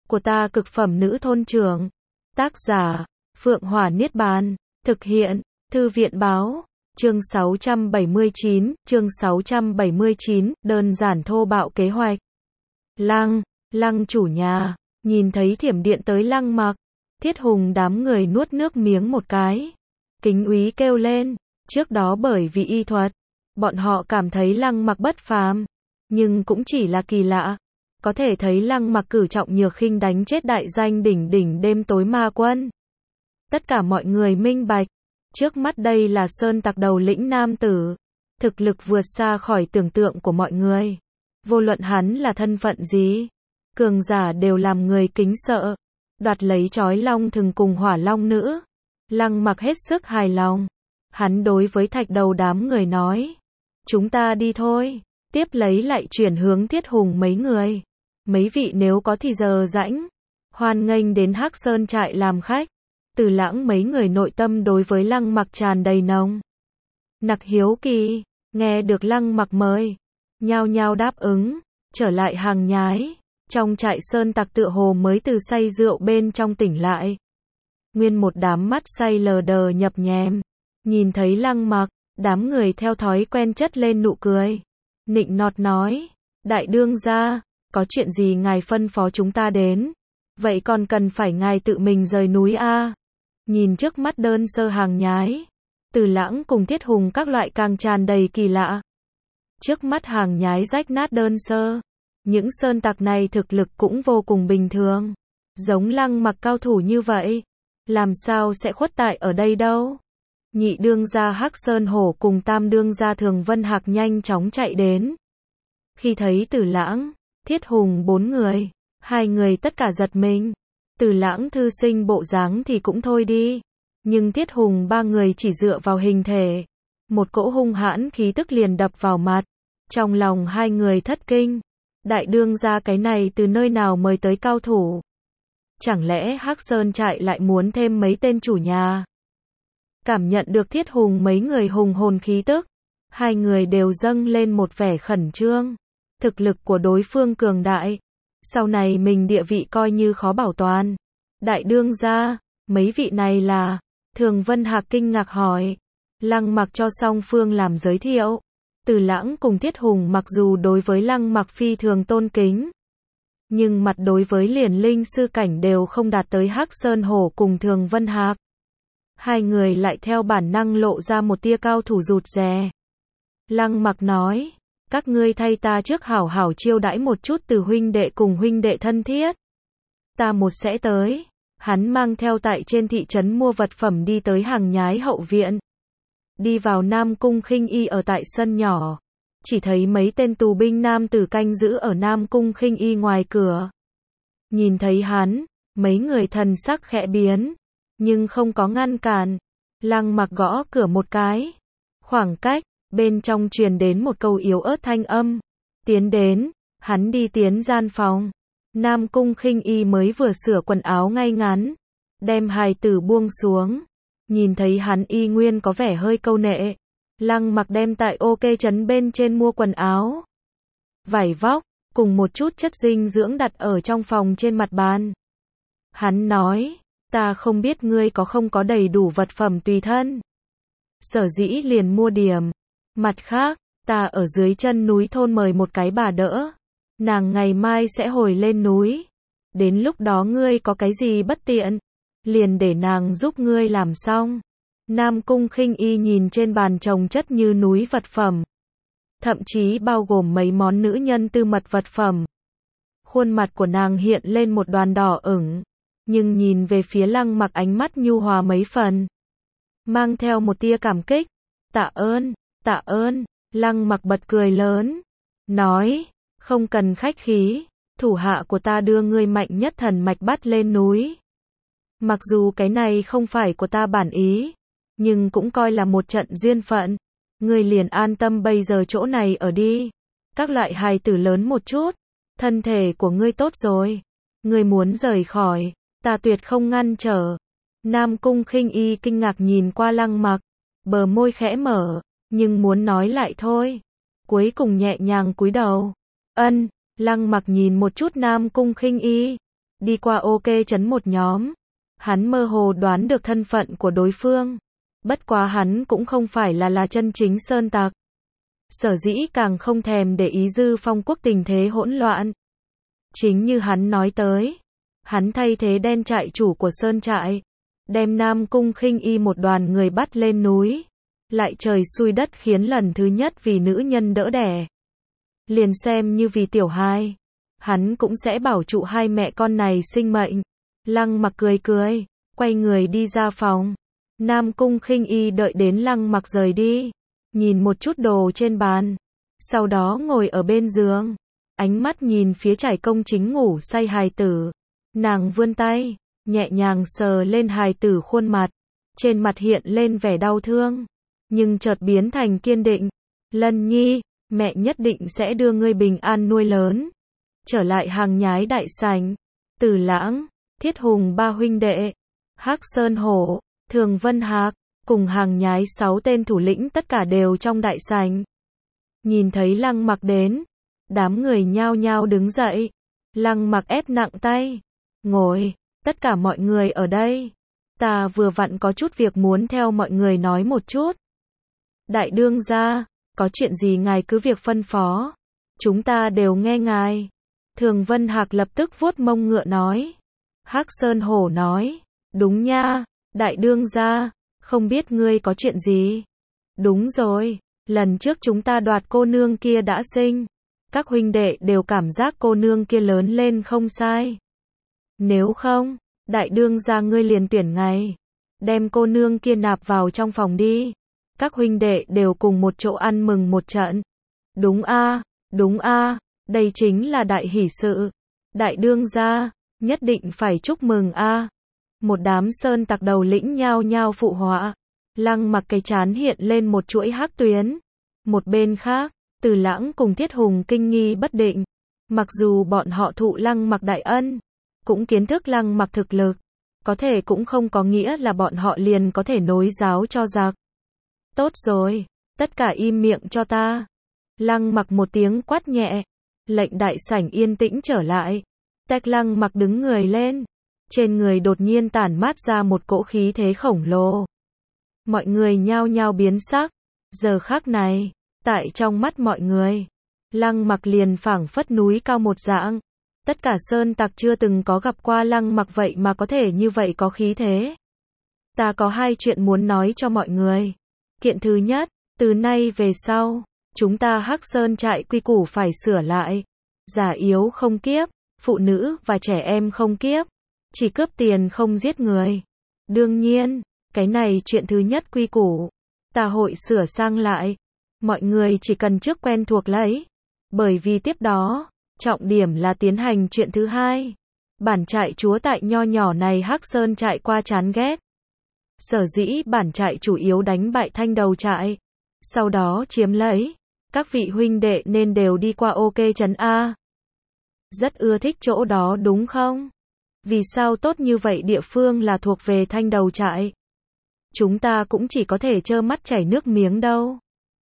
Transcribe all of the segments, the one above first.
của ta cực phẩm nữ thôn trưởng. Tác giả, Phượng Hỏa Niết Bàn. Thực hiện, Thư viện Báo. Chương 679, đơn giản thô bạo kế hoạch. Lăng chủ nhà, nhìn thấy thiểm điện tới Lăng Mặc, Thiết Hùng đám người nuốt nước miếng một cái. Kính úy kêu lên, trước đó bởi vì y thuật, bọn họ cảm thấy Lăng Mặc bất phàm, nhưng cũng chỉ là kỳ lạ. Có thể thấy Lăng Mặc cử trọng nhược khinh đánh chết đại danh đỉnh đêm tối ma quân. Tất cả mọi người minh bạch, trước mắt đây là sơn tặc đầu lĩnh nam tử, thực lực vượt xa khỏi tưởng tượng của mọi người. Vô luận hắn là thân phận gì, cường giả đều làm người kính sợ. Đoạt lấy chói long thừng cùng hỏa long nữ, Lăng Mặc hết sức hài lòng. Hắn đối với thạch đầu đám người nói, chúng ta đi thôi. Tiếp lấy lại chuyển hướng Thiết Hùng mấy người. Mấy vị nếu có thì giờ rãnh, hoan nghênh đến Hắc Sơn trại làm khách. Từ Lãng mấy người nội tâm đối với Lăng Mặc tràn đầy nồng nặc hiếu kỳ, nghe được Lăng Mặc mời, nhao nhao đáp ứng, trở lại hàng nhái. Trong trại sơn tặc tựa hồ mới từ say rượu bên trong tỉnh lại. Nguyên một đám mắt say lờ đờ nhập nhèm, nhìn thấy Lăng Mặc, đám người theo thói quen chất lên nụ cười. Nịnh nọt nói, đại đương gia, có chuyện gì ngài phân phó chúng ta đến? Vậy còn cần phải ngài tự mình rời núi a? Nhìn trước mắt đơn sơ hàng nhái, Từ Lãng cùng Thiết Hùng các loại càng tràn đầy kỳ lạ. Trước mắt hàng nhái rách nát đơn sơ, những sơn tặc này thực lực cũng vô cùng bình thường. Giống Lăng Mặc cao thủ như vậy, làm sao sẽ khuất tại ở đây đâu? Nhị đương gia Hắc Sơn Hổ cùng tam đương gia Thường Vân Hạc nhanh chóng chạy đến. Khi thấy Từ Lãng, Thiết Hùng bốn người, hai người tất cả giật mình. Từ Lãng thư sinh bộ dáng thì cũng thôi đi, nhưng Thiết Hùng ba người chỉ dựa vào hình thể, một cỗ hung hãn khí tức liền đập vào mặt. Trong lòng hai người thất kinh, đại đương gia cái này từ nơi nào mời tới cao thủ? Chẳng lẽ Hắc Sơn trại lại muốn thêm mấy tên chủ nhà? Cảm nhận được Thiết Hùng mấy người hùng hồn khí tức, hai người đều dâng lên một vẻ khẩn trương. Thực lực của đối phương cường đại, sau này mình địa vị coi như khó bảo toàn. Đại đương gia, mấy vị này là? Thường Vân Hạc kinh ngạc hỏi. Lăng Mặc cho song phương làm giới thiệu. Từ Lãng cùng Thiết Hùng mặc dù đối với Lăng Mặc phi thường tôn kính, nhưng mặt đối với liền linh sư cảnh đều không đạt tới Hắc Sơn Hổ cùng Thường Vân Hạc. Hai người lại theo bản năng lộ ra một tia cao thủ rụt rè. Lăng Mặc nói, các ngươi thay ta trước hảo hảo chiêu đãi một chút từ huynh đệ cùng huynh đệ thân thiết. Ta một sẽ tới. Hắn mang theo tại trên thị trấn mua vật phẩm đi tới hàng nhái hậu viện. Đi vào Nam Cung Khinh Y ở tại sân nhỏ. Chỉ thấy mấy tên tù binh nam tử canh giữ ở Nam Cung Khinh Y ngoài cửa. Nhìn thấy hắn, mấy người thần sắc khẽ biến, nhưng không có ngăn cản. Lăng Mặc gõ cửa một cái. Khoảng cách, bên trong truyền đến một câu yếu ớt thanh âm. Tiến đến, hắn đi tiến gian phòng. Nam Cung Khinh Y mới vừa sửa quần áo ngay ngắn, đem hài tử buông xuống. Nhìn thấy hắn y nguyên có vẻ hơi câu nệ. Lăng Mặc đem tại OK trấn bên trên mua quần áo, vải vóc, cùng một chút chất dinh dưỡng đặt ở trong phòng trên mặt bàn. Hắn nói, ta không biết ngươi có không có đầy đủ vật phẩm tùy thân. Sở dĩ liền mua điểm. Mặt khác, ta ở dưới chân núi thôn mời một cái bà đỡ. Nàng ngày mai sẽ hồi lên núi. Đến lúc đó ngươi có cái gì bất tiện, liền để nàng giúp ngươi làm xong. Nam Cung Khinh Y nhìn trên bàn chồng chất như núi vật phẩm, thậm chí bao gồm mấy món nữ nhân tư mật vật phẩm. Khuôn mặt của nàng hiện lên một đoàn đỏ ửng, nhưng nhìn về phía Lăng Mặc ánh mắt nhu hòa mấy phần, mang theo một tia cảm kích. Tạ ơn. Lăng Mặc bật cười lớn, nói, không cần khách khí, thủ hạ của ta đưa ngươi mạnh nhất thần mạch bắt lên núi. Mặc dù cái này không phải của ta bản ý, nhưng cũng coi là một trận duyên phận. Ngươi liền an tâm bây giờ chỗ này ở đi. Các loại hài tử lớn một chút, thân thể của ngươi tốt rồi. Ngươi muốn rời khỏi, ta tuyệt không ngăn trở. Nam Cung Khinh Y kinh ngạc nhìn qua Lăng Mặc, bờ môi khẽ mở, nhưng muốn nói lại thôi. Cuối cùng nhẹ nhàng cúi đầu. Lăng Mặc nhìn một chút Nam Cung Khinh Y, đi qua OK trấn một nhóm. Hắn mơ hồ đoán được thân phận của đối phương. Bất quá hắn cũng không phải là chân chính sơn tặc. Sở dĩ càng không thèm để ý Dư Phong quốc tình thế hỗn loạn. Chính như hắn nói tới, hắn thay thế đen trại chủ của sơn trại, đem Nam Cung Khinh Y một đoàn người bắt lên núi, lại trời xui đất khiến lần thứ nhất vì nữ nhân đỡ đẻ. Liền xem như vì tiểu hai, hắn cũng sẽ bảo trụ hai mẹ con này sinh mệnh. Lăng Mặc cười cười, quay người đi ra phòng. Nam Cung Khinh Y đợi đến Lăng Mặc rời đi, nhìn một chút đồ trên bàn, sau đó ngồi ở bên giường, ánh mắt nhìn phía Trải Công chính ngủ say hài tử. Nàng vươn tay, nhẹ nhàng sờ lên hài tử khuôn mặt, trên mặt hiện lên vẻ đau thương, nhưng chợt biến thành kiên định. Lân Nhi, mẹ nhất định sẽ đưa ngươi bình an nuôi lớn. Trở lại hàng nhái đại sảnh, Từ Lãng, Thiết Hùng ba huynh đệ, Hắc Sơn Hổ, Thường Vân Hạc, cùng hàng nhái 6 tên thủ lĩnh tất cả đều trong đại sảnh. Nhìn thấy Lăng Mặc đến, đám người nhao nhao đứng dậy. Lăng Mặc ép nặng tay, ngồi, tất cả mọi người ở đây. Ta vừa vặn có chút việc muốn theo mọi người nói một chút. Đại đương gia, có chuyện gì ngài cứ việc phân phó, chúng ta đều nghe ngài. Thường Vân Hạc lập tức vuốt mông ngựa nói. Hắc Sơn Hổ nói, đúng nha, đại đương gia, không biết ngươi có chuyện gì. Đúng rồi, lần trước chúng ta đoạt cô nương kia đã sinh, các huynh đệ đều cảm giác cô nương kia lớn lên không sai. Nếu không, đại đương gia ngươi liền tuyển ngày, đem cô nương kia nạp vào trong phòng đi. Các huynh đệ đều cùng một chỗ ăn mừng một trận. Đúng a, đây chính là đại hỷ sự. Đại đương gia, nhất định phải chúc mừng a. Một đám sơn tặc đầu lĩnh nhao nhao phụ họa. Lăng Mặc cái trán hiện lên một chuỗi hắc tuyến. Một bên khác, Từ Lãng cùng Thiết Hùng kinh nghi bất định. Mặc dù bọn họ thụ Lăng Mặc đại ân, cũng kiến thức Lăng Mặc thực lực, có thể cũng không có nghĩa là bọn họ liền có thể nối giáo cho giặc. Tốt rồi, tất cả im miệng cho ta. Lăng Mặc một tiếng quát nhẹ, lệnh đại sảnh yên tĩnh trở lại. Tách Lăng Mặc đứng người lên, trên người đột nhiên tản mát ra một cỗ khí thế khổng lồ. Mọi người nhao nhao biến sắc. Giờ khắc này, tại trong mắt mọi người, Lăng Mặc liền phảng phất núi cao một dạng. Tất cả sơn tặc chưa từng có gặp qua Lăng Mặc vậy mà có thể như vậy có khí thế. Ta có 2 chuyện muốn nói cho mọi người. Kiện thứ nhất, từ nay về sau, chúng ta Hắc Sơn trại quy củ phải sửa lại. Già yếu không kiếp, phụ nữ và trẻ em không kiếp, chỉ cướp tiền không giết người. Đương nhiên, cái này chuyện thứ nhất quy củ, ta hội sửa sang lại. Mọi người chỉ cần trước quen thuộc lấy. Bởi vì tiếp đó, trọng điểm là tiến hành chuyện thứ hai. Bản trại chúa tại nho nhỏ này Hắc Sơn trại qua chán ghét. Sở dĩ bản trại chủ yếu đánh bại Thanh Đầu trại, sau đó chiếm lấy. Các vị huynh đệ nên đều đi qua OK trấn A. Rất ưa thích chỗ đó đúng không? Vì sao tốt như vậy địa phương là thuộc về Thanh Đầu trại? Chúng ta cũng chỉ có thể trơ mắt chảy nước miếng đâu.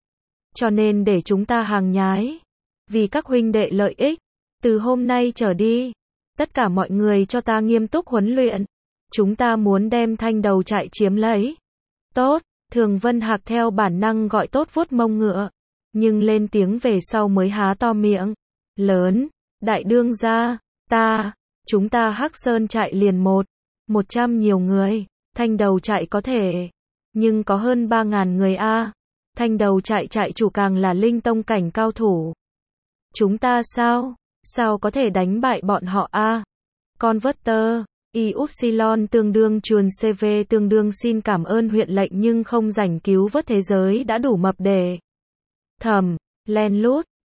Cho nên để chúng ta hàng nhái. Vì các huynh đệ lợi ích, từ hôm nay trở đi, tất cả mọi người cho ta nghiêm túc huấn luyện. Chúng ta muốn đem Thanh Đầu trại chiếm lấy. Tốt, Thường Vân Hạc theo bản năng gọi tốt vuốt mông ngựa, nhưng lên tiếng về sau mới há to miệng. Lớn, đại đương gia, chúng ta Hắc Sơn trại liền 100 nhiều người, Thanh Đầu trại có thể, nhưng có hơn 3.000 người a. Thanh Đầu trại trại chủ càng là linh tông cảnh cao thủ. Chúng ta sao có thể đánh bại bọn họ a? Converter, Yupsilon tương đương chuồn CV tương đương xin cảm ơn huyện lệnh nhưng không rảnh cứu vớt thế giới đã đủ mập để. Thầm, len lút,